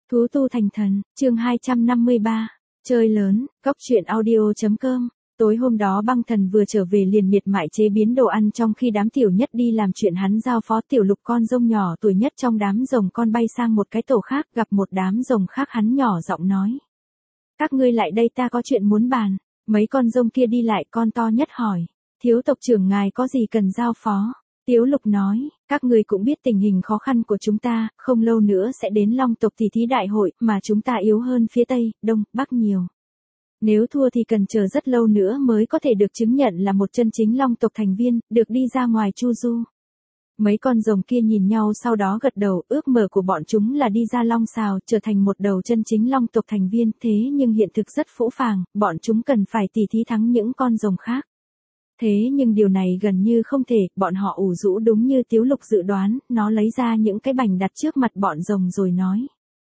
Thú tu thành thần, chương 253, chơi lớn, góc truyện audio.com. Tối hôm đó băng thần vừa trở về liền miệt mại chế biến đồ ăn trong khi đám tiểu nhất đi làm chuyện hắn giao phó. Tiểu lục con rông nhỏ tuổi nhất trong đám rồng con bay sang một cái tổ khác, gặp một đám rồng khác hắn nhỏ giọng nói. Các ngươi lại đây, ta có chuyện muốn bàn. Mấy con rông kia đi lại, con to nhất hỏi. Thiếu tộc trưởng ngài có gì cần giao phó? Tiếu lục nói, các ngươi cũng biết tình hình khó khăn của chúng ta, không lâu nữa sẽ đến Long tộc tỷ thí đại hội, mà chúng ta yếu hơn phía Tây, Đông, Bắc nhiều. Nếu thua thì cần chờ rất lâu nữa mới có thể được chứng nhận là một chân chính Long tộc thành viên, được đi ra ngoài chu du. Mấy con rồng kia nhìn nhau sau đó gật đầu, ước mơ của bọn chúng là đi ra Long Sào, trở thành một đầu chân chính Long tộc thành viên, thế nhưng hiện thực rất phũ phàng, bọn chúng cần phải tỷ thí thắng những con rồng khác. Thế nhưng điều này gần như không thể, bọn họ ủ rũ đúng như Tiếu Lục dự đoán, nó lấy ra những cái bành đặt trước mặt bọn rồng rồi nói.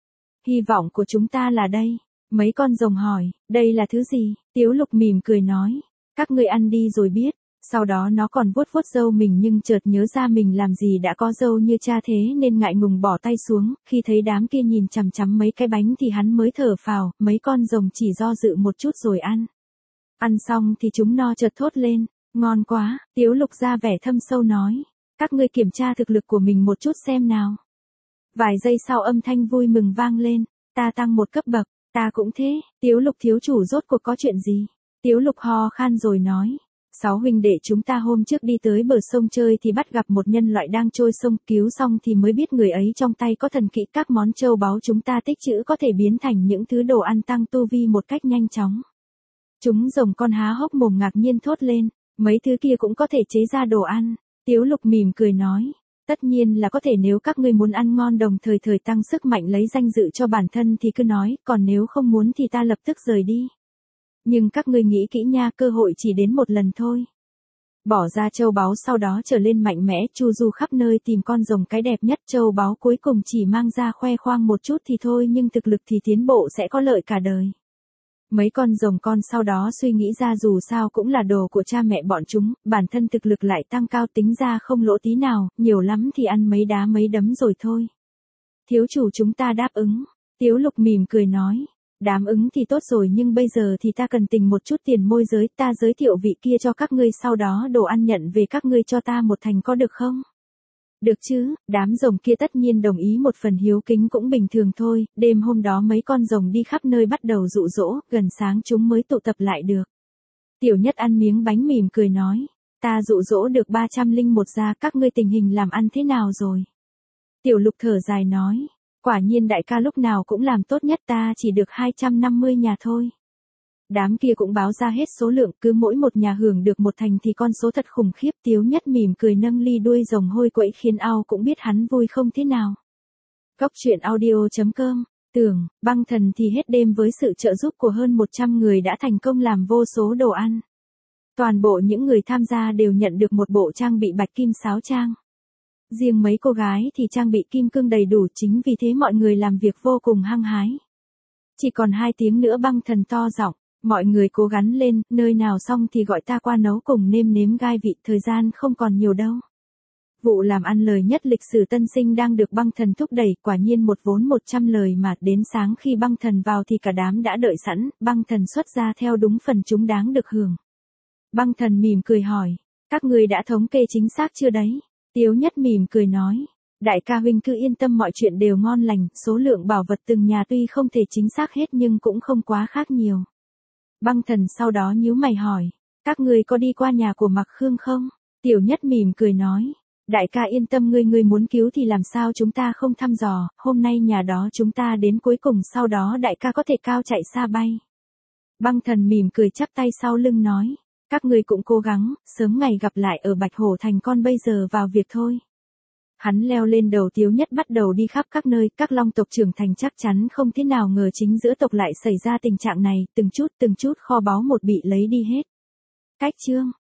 Hy vọng của chúng ta là đây. Mấy con rồng hỏi, đây là thứ gì? Tiếu Lục mỉm cười nói, các ngươi ăn đi rồi biết. Sau đó nó còn vuốt vuốt râu mình nhưng chợt nhớ ra mình làm gì đã có râu như cha thế nên ngại ngùng bỏ tay xuống, khi thấy đám kia nhìn chằm chằm mấy cái bánh thì hắn mới thở phào, mấy con rồng chỉ do dự một chút rồi ăn. Ăn xong thì chúng no chợt thốt lên. Ngon quá, Tiếu Lục ra vẻ thâm sâu nói. Các ngươi kiểm tra thực lực của mình một chút xem nào. Vài giây sau âm thanh vui mừng vang lên. Ta tăng một cấp bậc, ta cũng thế. Tiếu Lục thiếu chủ rốt cuộc có chuyện gì? Tiếu Lục ho khan rồi nói. 6 huynh đệ chúng ta hôm trước đi tới bờ sông chơi thì bắt gặp một nhân loại đang trôi sông, cứu xong thì mới biết người ấy trong tay có thần kỹ, các món châu báu chúng ta tích trữ có thể biến thành những thứ đồ ăn tăng tu vi một cách nhanh chóng. Chúng rồng con há hốc mồm ngạc nhiên thốt lên. Mấy thứ kia cũng có thể chế ra đồ ăn. Tiếu Lục mỉm cười nói. Tất nhiên là có thể, nếu các ngươi muốn ăn ngon đồng thời tăng sức mạnh lấy danh dự cho bản thân thì cứ nói, còn nếu không muốn thì ta lập tức rời đi. Nhưng các ngươi nghĩ kỹ nha, cơ hội chỉ đến một lần thôi. Bỏ ra châu báu sau đó trở lên mạnh mẽ, chu du khắp nơi tìm con rồng cái đẹp nhất, châu báu cuối cùng chỉ mang ra khoe khoang một chút thì thôi, nhưng thực lực thì tiến bộ sẽ có lợi cả đời. Mấy con rồng con sau đó suy nghĩ ra dù sao cũng là đồ của cha mẹ bọn chúng, bản thân thực lực lại tăng cao, tính ra không lỗ tí nào, nhiều lắm thì ăn mấy đá mấy đấm rồi thôi. Thiếu chủ chúng ta đáp ứng. Tiếu Lục mỉm cười nói. Đáp ứng thì tốt rồi, nhưng bây giờ thì ta cần tình một chút tiền môi giới, ta giới thiệu vị kia cho các ngươi, sau đó đồ ăn nhận về các ngươi cho ta một thành có được không? Được chứ, đám rồng kia tất nhiên đồng ý, một phần hiếu kính cũng bình thường thôi. Đêm hôm đó mấy con rồng đi khắp nơi bắt đầu dụ dỗ, gần sáng chúng mới tụ tập lại được. Tiểu nhất ăn miếng bánh mỉm cười nói, ta dụ dỗ được 301 gia, các ngươi tình hình làm ăn thế nào rồi? Tiểu Lục thở dài nói, quả nhiên đại ca lúc nào cũng làm tốt nhất, ta chỉ được 250 nhà thôi. Đám kia cũng báo ra hết số lượng, cứ mỗi một nhà hưởng được một thành thì con số thật khủng khiếp. Tiếu nhất mỉm cười nâng ly đuôi rồng hôi quẫy khiến ao cũng biết hắn vui không thế nào. Góc truyện audio.com. Tưởng, băng thần thì hết đêm với sự trợ giúp của hơn 100 người đã thành công làm vô số đồ ăn. Toàn bộ những người tham gia đều nhận được một bộ trang bị bạch kim sáo trang. Riêng mấy cô gái thì trang bị kim cương đầy đủ, chính vì thế mọi người làm việc vô cùng hăng hái. Chỉ còn 2 tiếng nữa băng thần to giọng. Mọi người cố gắng lên, nơi nào xong thì gọi ta qua nấu cùng nêm nếm gai vị, thời gian không còn nhiều đâu. Vụ làm ăn lời nhất lịch sử tân sinh đang được băng thần thúc đẩy, quả nhiên một vốn 100 lời mà, đến sáng khi băng thần vào thì cả đám đã đợi sẵn, băng thần xuất ra theo đúng phần chúng đáng được hưởng. Băng thần mỉm cười hỏi, các người đã thống kê chính xác chưa đấy? Tiếu nhất mỉm cười nói, đại ca huynh cứ yên tâm, mọi chuyện đều ngon lành, số lượng bảo vật từng nhà tuy không thể chính xác hết nhưng cũng không quá khác nhiều. Băng thần sau đó nhíu mày hỏi, các ngươi có đi qua nhà của Mạc Khương không? Tiểu nhất mỉm cười nói, đại ca yên tâm, ngươi muốn cứu thì làm sao chúng ta không thăm dò, hôm nay nhà đó chúng ta đến cuối cùng, sau đó đại ca có thể cao chạy xa bay. Băng thần mỉm cười chắp tay sau lưng nói, các ngươi cũng cố gắng, sớm ngày gặp lại ở Bạch Hổ Thành, con bây giờ vào việc thôi. Hắn leo lên đầu Tiếu nhất bắt đầu đi khắp các nơi, các long tộc trưởng thành chắc chắn không thế nào ngờ chính giữa tộc lại xảy ra tình trạng này, từng chút kho báu một bị lấy đi hết. Cách chương